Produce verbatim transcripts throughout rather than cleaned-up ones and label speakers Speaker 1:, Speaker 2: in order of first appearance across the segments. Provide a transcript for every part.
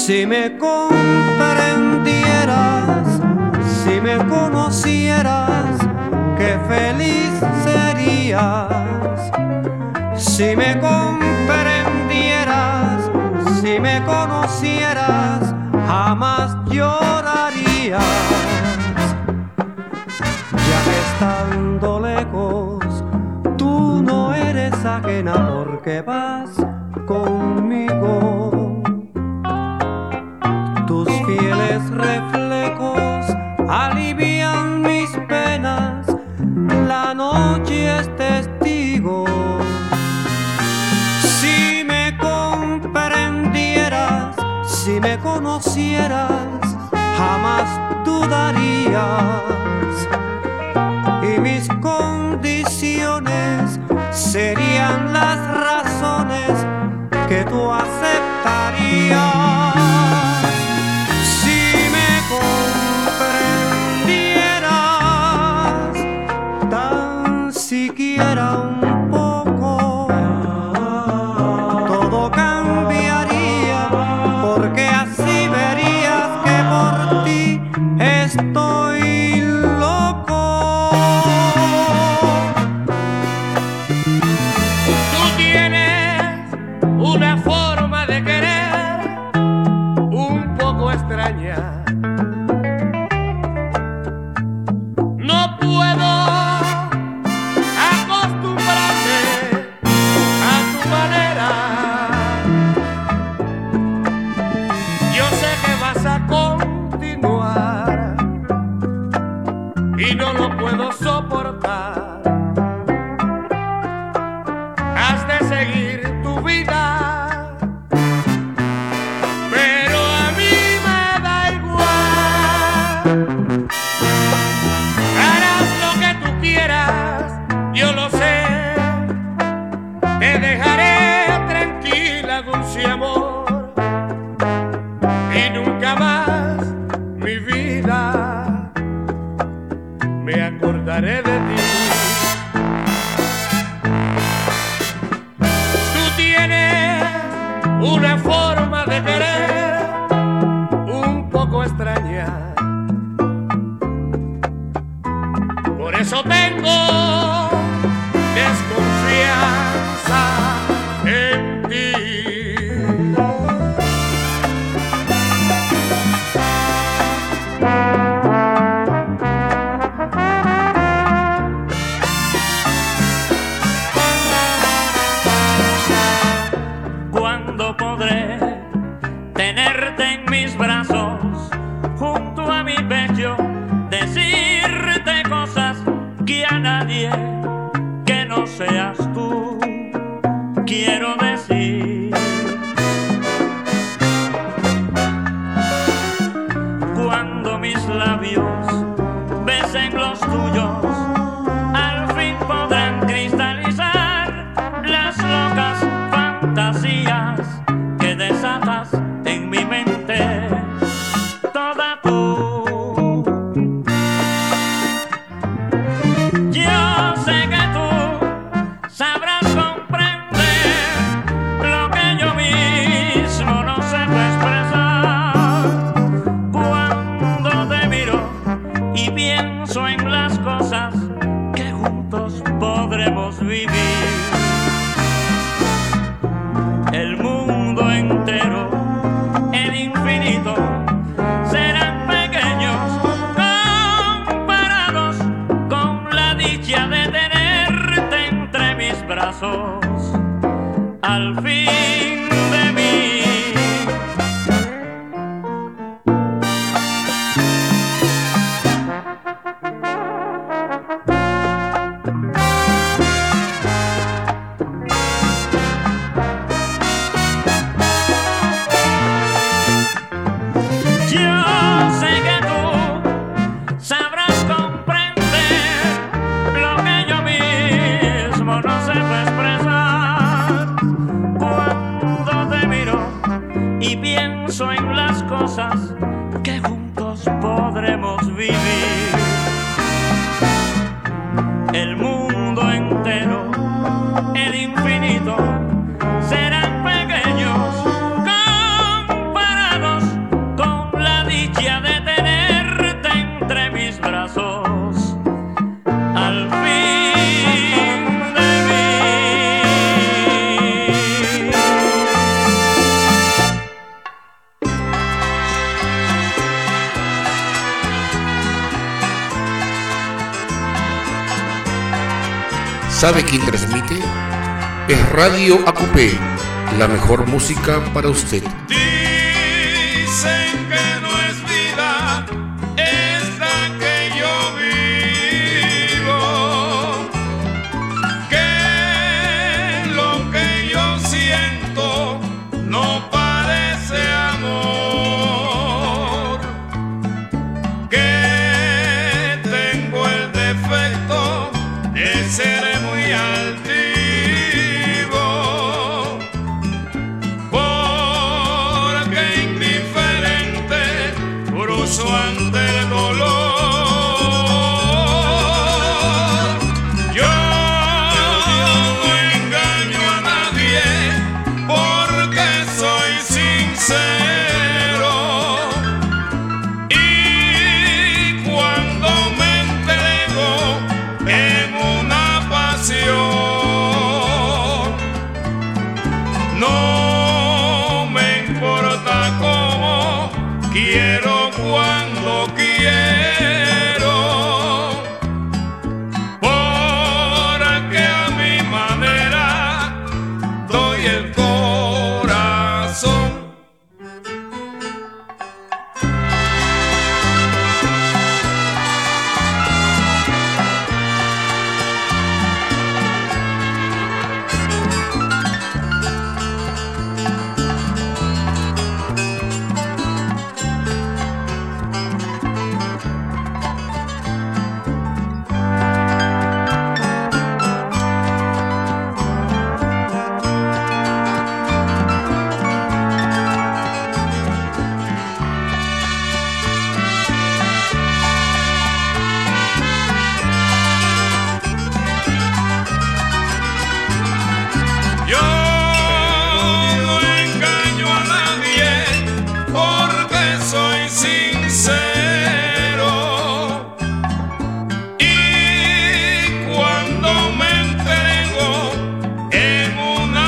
Speaker 1: Si me comprendieras, si me conocieras, qué feliz serías. Si me comprendieras, si me conocieras, jamás llorarías. Ya que estando lejos, tú no eres ajena porque vas conmigo. Tus fieles reflejos alivian mis penas, la noche es testigo. Si me comprendieras, si me conocieras, jamás dudarías. Y mis condiciones serían las razones que tú aceptarías. Siquiera un poco, todo cambiaría, porque así verías que por ti estoy loco.
Speaker 2: Tú tienes una forma de querer un poco extraña. No puedo y no lo puedo soportar. Has de seguir tu vida, pero a mí me da igual. Harás lo que tú quieras, yo lo sé. Te dejaré tranquila, dulce amor, y nunca más, mi vida, me acordaré de ti. Tú tienes una forma de querer un poco extraña. Por eso tengo desconfianza en ti.
Speaker 3: ¿Cuándo podré tenerte en mis brazos, junto a mi pecho, decirte cosas que a nadie que no seas tú quiero decir? Cuando mis labios besen los tuyos, al fin podrán cristalizar las locas fantasías que desatas en mi mente, toda tú. Yo sé que tú sabrás comprender lo que yo mismo no sé expresar. Cuando te miro y pienso en las cosas que juntos podremos vivir, el mundo entero, el infinito, serán pequeños comparados con la dicha de tenerte entre mis brazos, al fin de mí. Y pienso en las cosas que juntos podremos vivir, el mundo entero, el infinito, serán pequeños comparados
Speaker 4: ¿Sabe quién transmite? Es Radio Acupé, la mejor música para usted.
Speaker 2: Dicen que no es vida esta que yo vivo, que lo que yo siento no parece amor, que tengo el defecto de ser muy altivo, porque indiferente cruzo ante el dolor. Yo no engaño a nadie porque soy sincero, y cuando me entrego en una pasión, no me importa cómo, quiero cuando quiero, porque a mi manera doy el corazón. Yo no engaño a nadie porque soy sincero, y cuando me entrego en una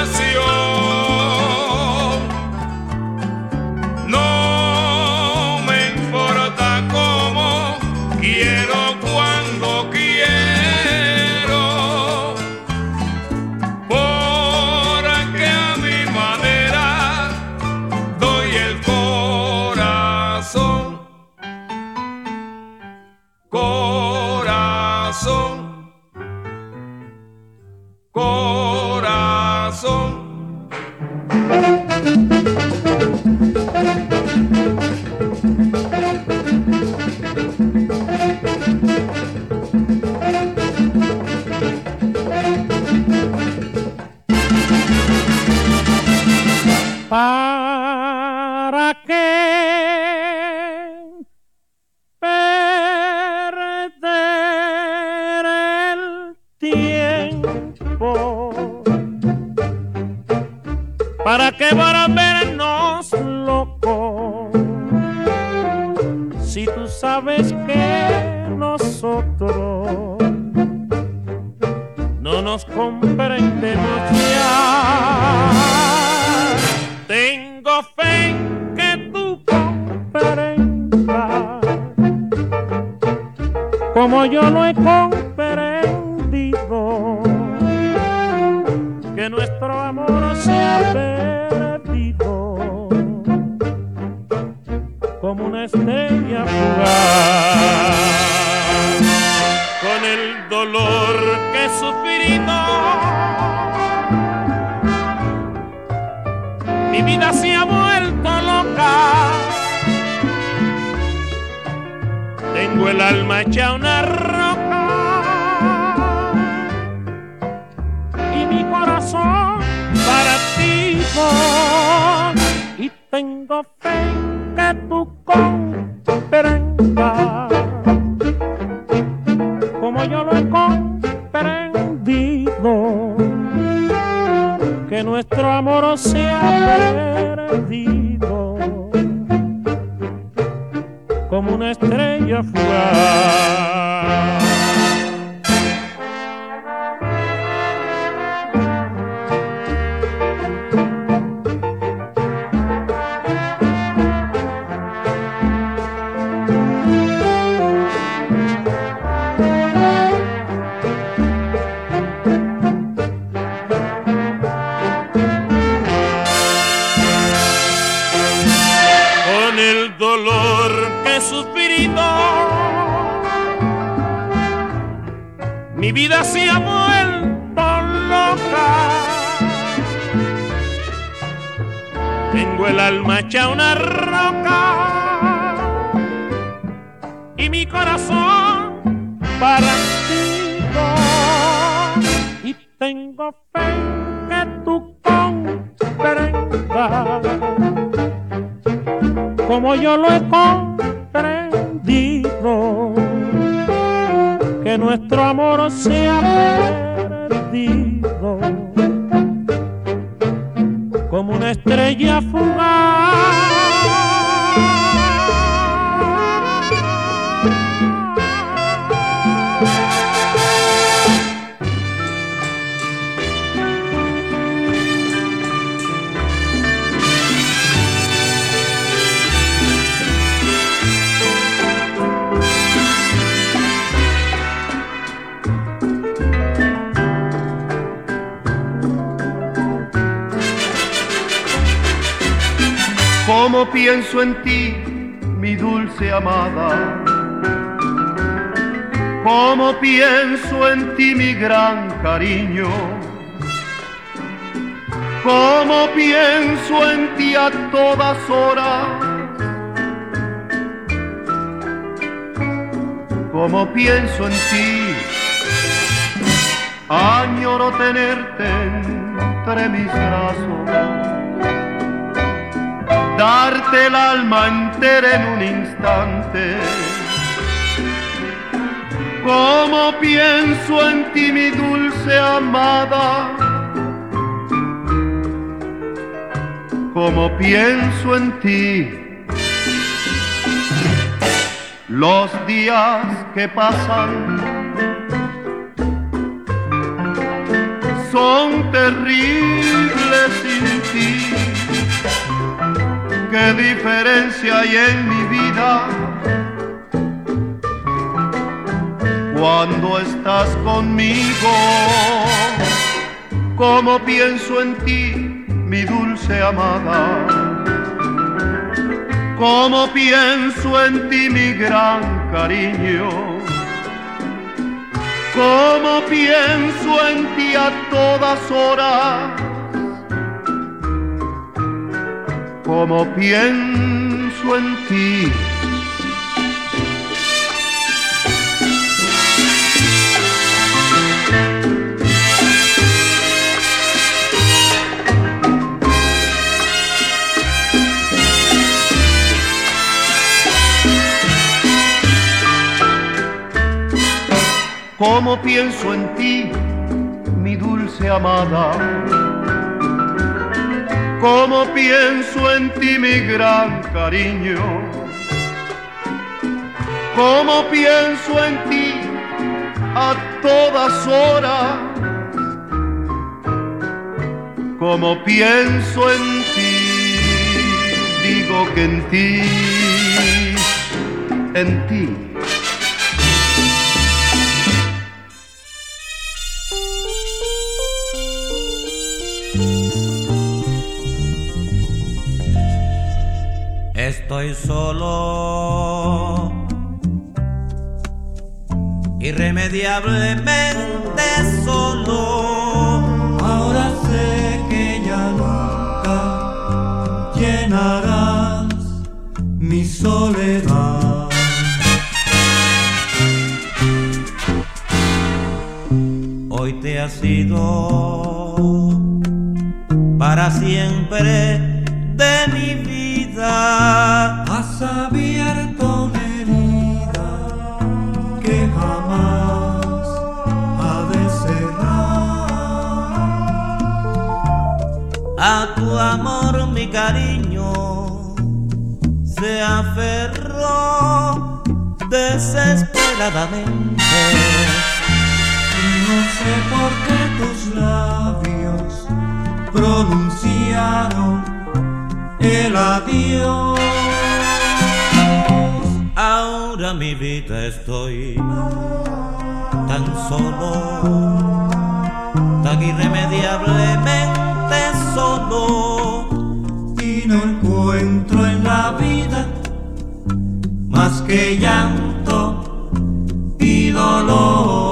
Speaker 2: pasión, no me importa cómo, quiero cuando quiero, porque a mi manera doy el corazón. Corazón, corazón.
Speaker 1: ¿Para qué perder el tiempo? ¿Para qué volvernos locos? Si tú sabes que nosotros no nos comprendemos ya. Tengo fe en que tú comprendas como yo lo he comprendido, que nuestro amor se ha perdido como una estrella fugaz, con el dolor que he sufrido. Mi vida se ha vuelto loca, tengo el alma hecha una roca y mi corazón partido, y tengo fe en que tú comprendas como yo lo he comprendido, que nuestro amor se ha perdido como una estrella fugaz. poquito. Mi vida se ha vuelto loca. Tengo el alma hecha una roca y mi corazón partido. Y tengo fe que tú comprendas como yo lo he comprendido, que nuestro amor se ha perdido como una estrella fugaz.
Speaker 5: Cómo pienso en ti, mi dulce amada. Cómo pienso en ti, mi gran cariño. Cómo pienso en ti a todas horas. Cómo pienso en ti, añoro tenerte entre mis brazos, darte el alma entera en un instante. Cómo pienso en ti, mi dulce amada. Cómo pienso en ti. Los días que pasan son terribles sin ti. ¿Qué diferencia hay en mi vida cuando estás conmigo? Cómo pienso en ti, mi dulce amada. Cómo pienso en ti, mi gran cariño. Cómo pienso en ti a todas horas. Cómo pienso en ti. Cómo pienso en ti, mi dulce amada. Cómo pienso en ti, mi gran cariño. Cómo pienso en ti a todas horas. Cómo pienso en ti, digo que en ti, en ti.
Speaker 3: Estoy solo, irremediablemente solo. Ahora sé que ya nunca llenarás mi soledad. Hoy te has ido para siempre de mi vida. Has abierto una herida que jamás ha de cerrar. A tu amor mi cariño se aferró desesperadamente. Y no sé por qué tus labios pronunciaron el adiós. Ahora mi vida estoy tan solo, tan irremediablemente solo, y no encuentro en la vida más más que llanto y dolor.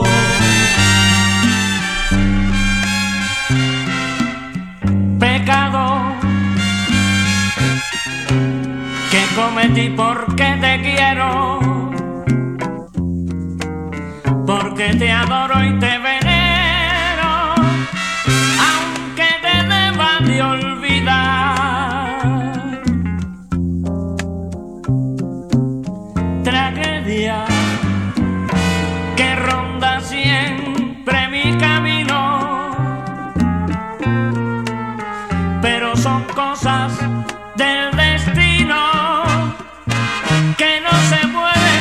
Speaker 3: Pecado que cometí porque te quiero, porque te adoro y te venero, aunque te deba de olvidar. Tragedia que ronda siempre mi camino, pero son cosas del destino que no se pueden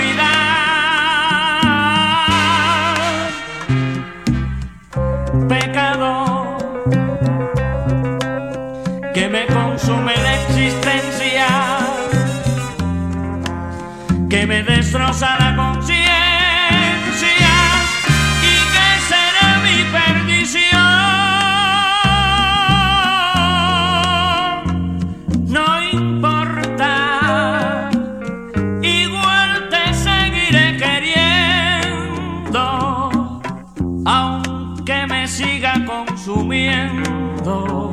Speaker 3: olvidar. Pecado que me consume la existencia, que me destroza la conciencia y que será mi perdición. No importa, igual te seguiré queriendo, aunque me siga consumiendo,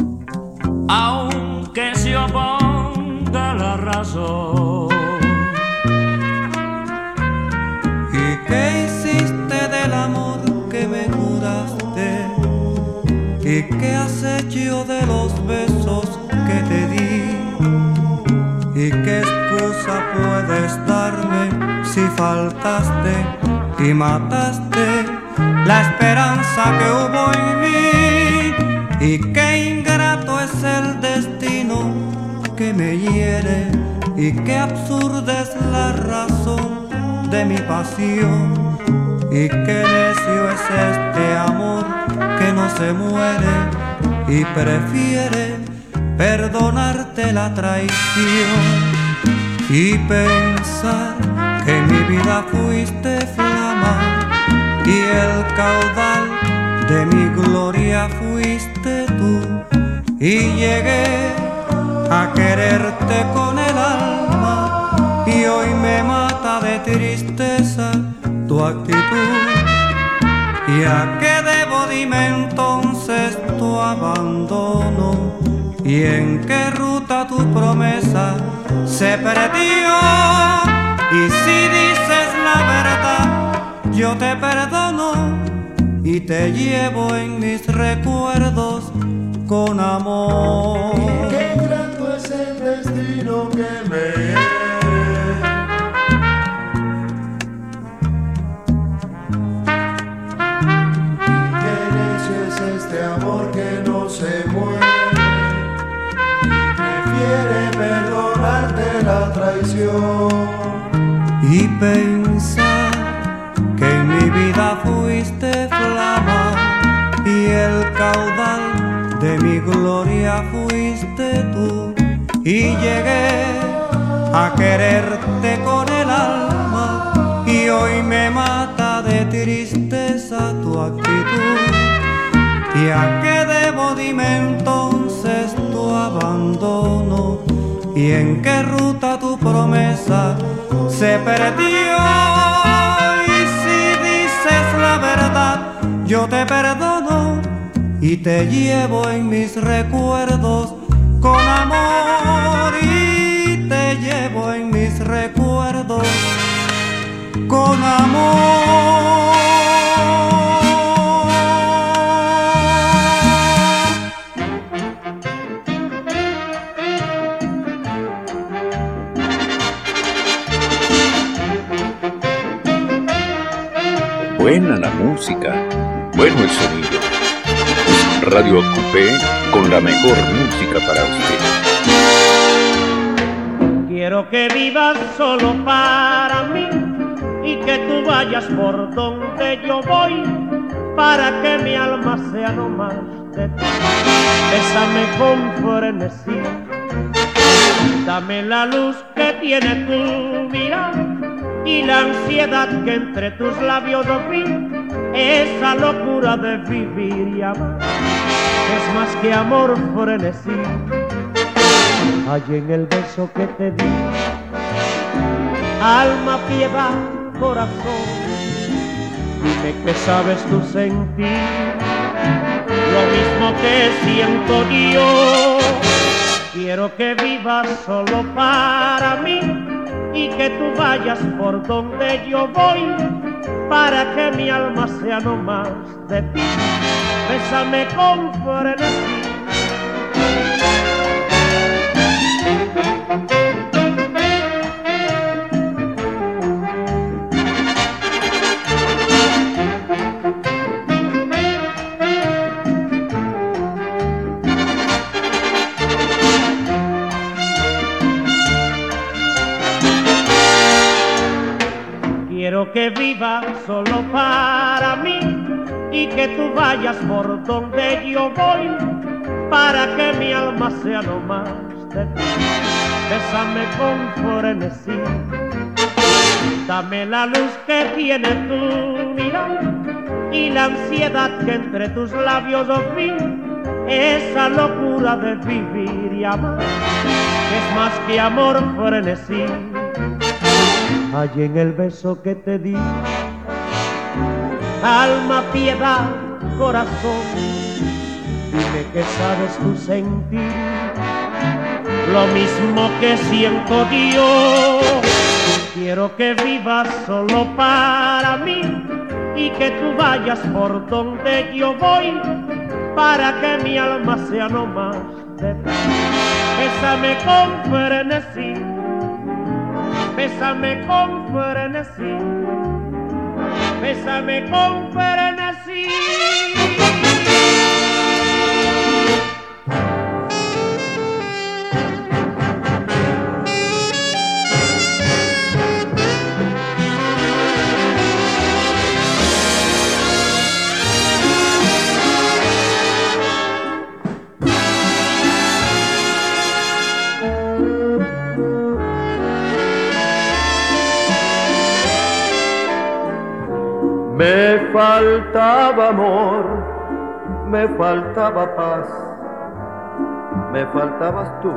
Speaker 3: aunque se oponga la razón.
Speaker 6: ¿Y qué hiciste del amor que me juraste? ¿Y qué has hecho de los besos que te di? ¿Y qué excusa puedes darme si faltaste y mataste la esperanza que hubo en mí? ¿Y qué ingrato es el destino que me hiere? ¿Y qué absurda es la razón de mi pasión? ¿Y qué necio es este amor que no se muere y prefiere perdonarte la traición? Y pensar que en mi vida fuiste flama y el caudal de mi gloria fuiste tú, y llegué a quererte con el alma y hoy me mata de tristeza tu actitud. ¿Y a qué debo dime entonces tu abandono? ¿Y en qué ruta tu promesa se perdió? Y si dices la verdad, yo te perdono y te llevo en mis recuerdos con amor.
Speaker 7: ¿Y qué grato es el destino que me hiere? ¿Y qué necio es este amor que no se muere y prefiere perdonarte la traición?
Speaker 6: Y pensar que en mi vida fuiste flama y el caudal de mi gloria fuiste tú, y llegué a quererte con el alma y hoy me mata de tristeza tu actitud. ¿Y a qué debo dime entonces tu abandono? ¿Y en qué ruta tu promesa se perdió? Y si dices la verdad, yo te perdono y te llevo en mis recuerdos con amor, y te llevo en mis recuerdos con amor.
Speaker 8: Buena la música, bueno el sonido. Radio Acupé con la mejor música para usted.
Speaker 1: Quiero que vivas solo para mí y que tú vayas por donde yo voy, para que mi alma sea no más de ti. Bésame con frenesí, dame la luz que tiene tu mirada y la ansiedad que entre tus labios vi, esa locura de vivir y amar, es más que amor frenesí. Hay en el beso que te di Alma, piedad, corazón, dime que sabes tú sentir lo mismo que siento yo. Quiero que vivas solo para mí y que tú vayas por donde yo voy, para que mi alma sea no más de ti. Bésame con frenesí. Quiero que vivas solo para mí y que tú vayas por donde yo voy, para que mi alma sea no más de ti. Bésame con frenesí, dame la luz que tiene tu mirada y la ansiedad que entre tus labios vi, esa locura de vivir y amar, que es más que amor, frenesí. Allí en el beso que te di, alma, piedad, corazón, dime que sabes tú sentir lo mismo que siento yo. Quiero que vivas solo para mí y que tú vayas por donde yo voy, para que mi alma sea no más de ti. Bésame con frenesí, bésame con frenesí, bésame con frenesí.
Speaker 5: Me faltaba amor, me faltaba paz, me faltabas tú.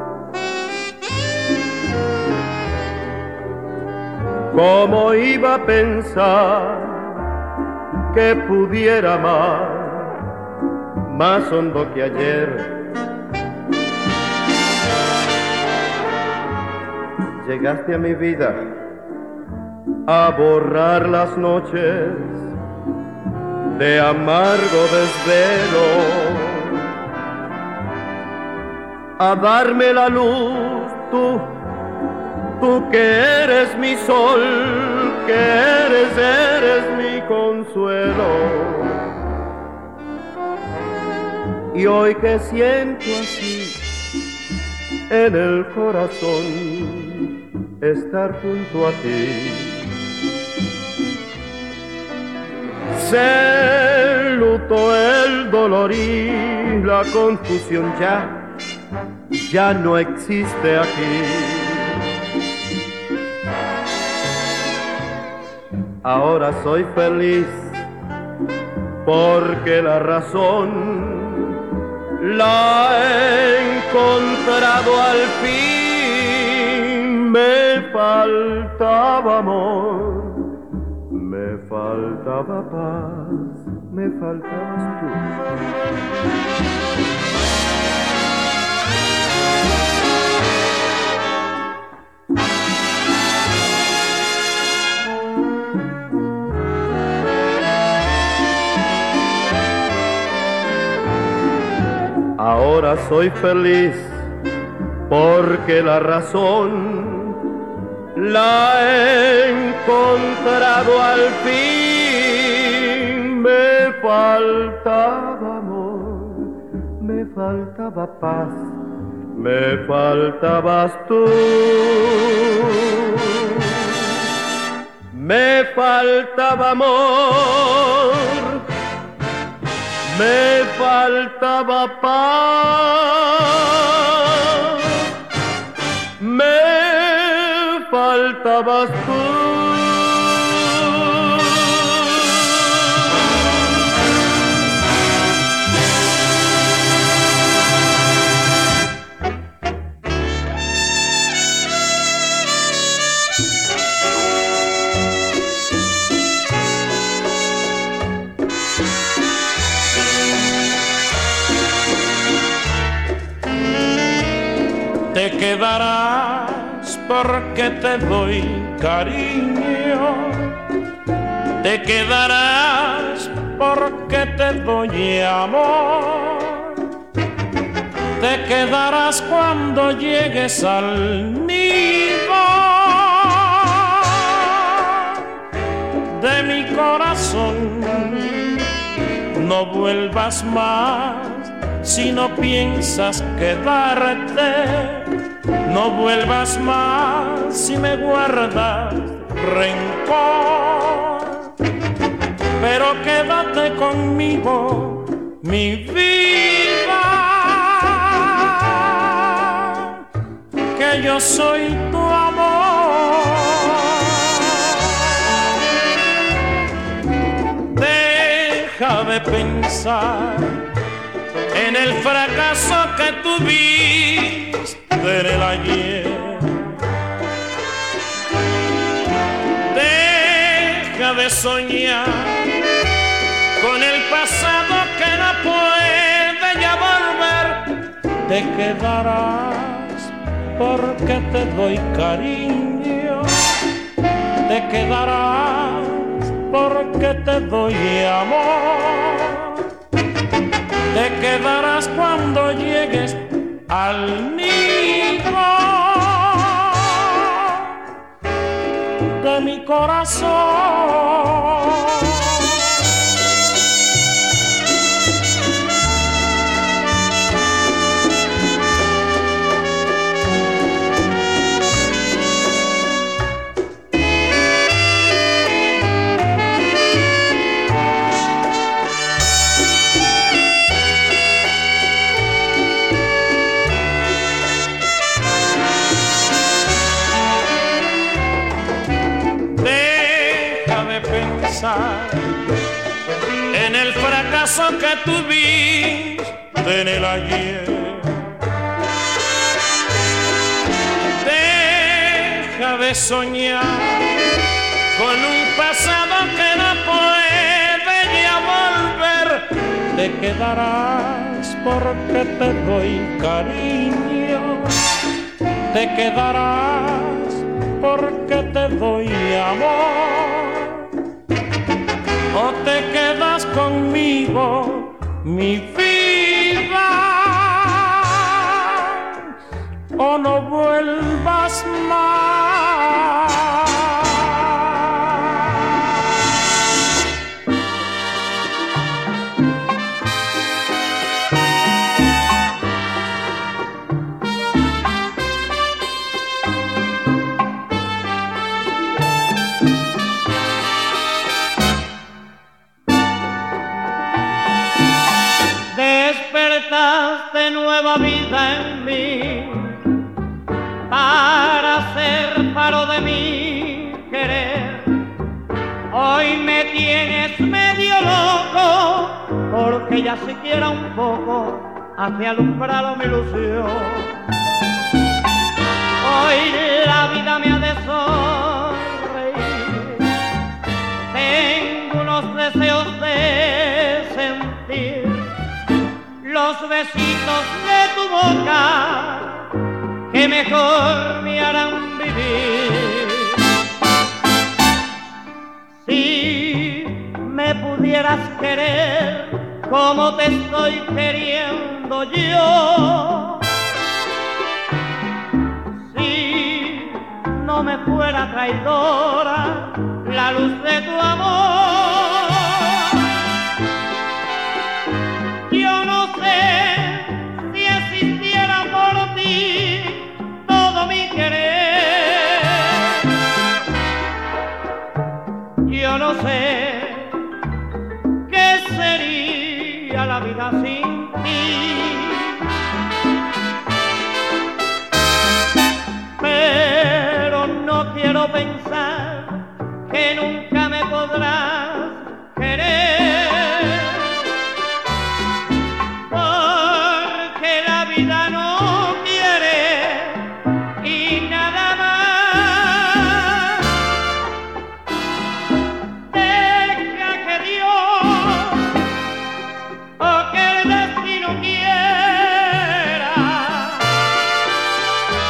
Speaker 5: ¿Cómo iba a pensar que pudiera amar más hondo que ayer? Llegaste a mi vida a borrar las noches de amargo desvelo, a darme la luz, tú, tú que eres mi sol, que eres, eres mi consuelo. Y hoy que siento así en el corazón estar junto a ti, se lutó el dolor y la confusión ya, ya no existe aquí. Ahora soy feliz porque la razón la he encontrado al fin. Me faltaba amor, me faltaba paz, me faltabas tú. Ahora soy feliz porque la razón la he encontrado al fin. Me faltaba amor, me faltaba paz, me faltabas tú. Me faltaba amor, me faltaba paz, me faltabas tú.
Speaker 2: te quedarás porque te doy cariño, te quedarás porque te doy amor, te quedarás cuando llegues al nido de mi corazón. No vuelvas más si no piensas quedarte, no vuelvas más si me guardas rencor, pero quédate conmigo, mi vida, que yo soy tu amor. Deja de pensar en el fracaso que tuviste en el ayer. Deja de soñar con el pasado que no puede ya volver. Te quedarás porque te doy cariño, te quedarás porque te doy amor, te quedarás cuando llegues al nido de mi corazón. En el fracaso que tuviste en el ayer. Deja de soñar con un pasado que no puede ya volver. Te quedarás porque te doy cariño, te quedarás porque te doy amor, o te quedas conmigo, mi vida, o no vuelvas más.
Speaker 1: Despertaste nueva vida en mí para ser faro de mi querer. Hoy me tienes medio loco porque ya siquiera un poco hace alumbrado mi ilusión. Hoy la vida me ha de sonreír, tengo unos deseos de sentir los besitos de tu boca que mejor me harán vivir. Si me pudieras querer como te estoy queriendo yo, si no me fuera traidora la luz de tu amor, yo no sé si existiera por ti todo mi querer. Yo no sé qué sería la vida sin ti. Pero no quiero pensar que nunca me podrás querer, porque la vida no quiere y nada más. Deja que Dios o que el destino quiera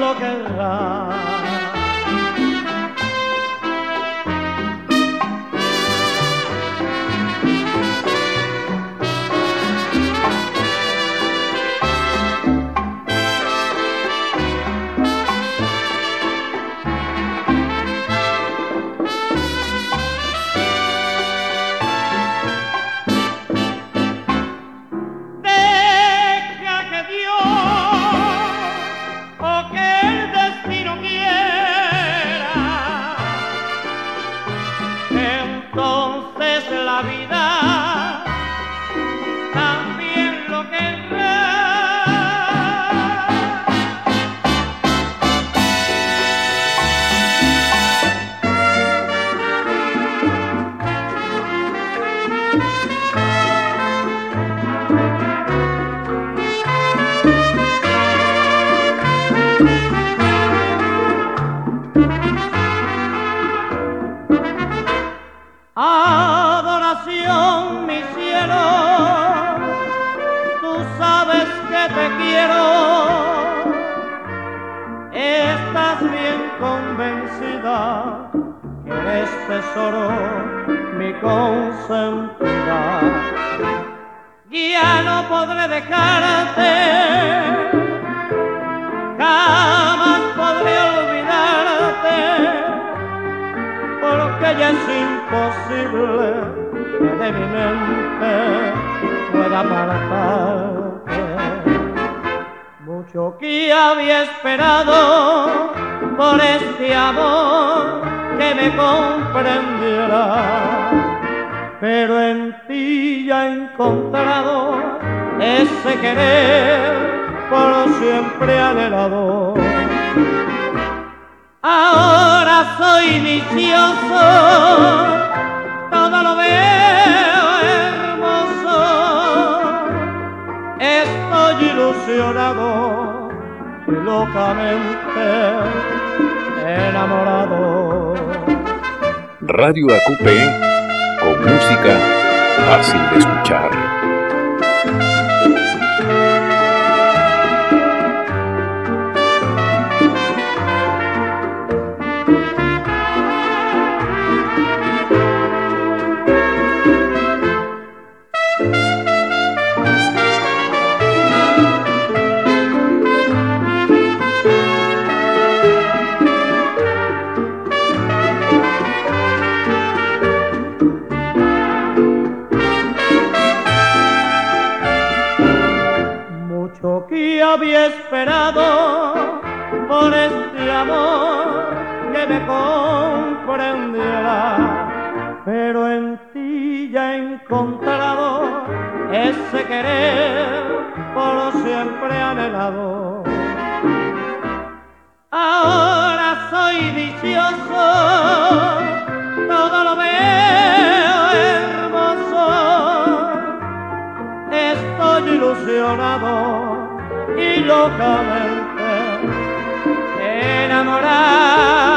Speaker 1: lo querrá. Adoración, mi cielo, tú sabes que te quiero. Estás bien convencida que eres tesoro, mi consentida. Ya no podré dejarte, jamás podré olvidarte, porque ya es imposible que de mi mente pueda apartarte. Mucho que había esperado por este amor que me comprendiera, pero en ti ya he encontrado ese querer por siempre anhelado. Ahora soy dichoso, todo lo veo hermoso, estoy ilusionado y locamente enamorado.
Speaker 8: Radio A Q P, con música fácil de escuchar.
Speaker 1: Que había esperado por este amor que me comprendiera, pero en ti ya he encontrado ese querer por siempre anhelado. Ahora soy dichoso, todo lo veo hermoso, estoy ilusionado y locamente enamorado.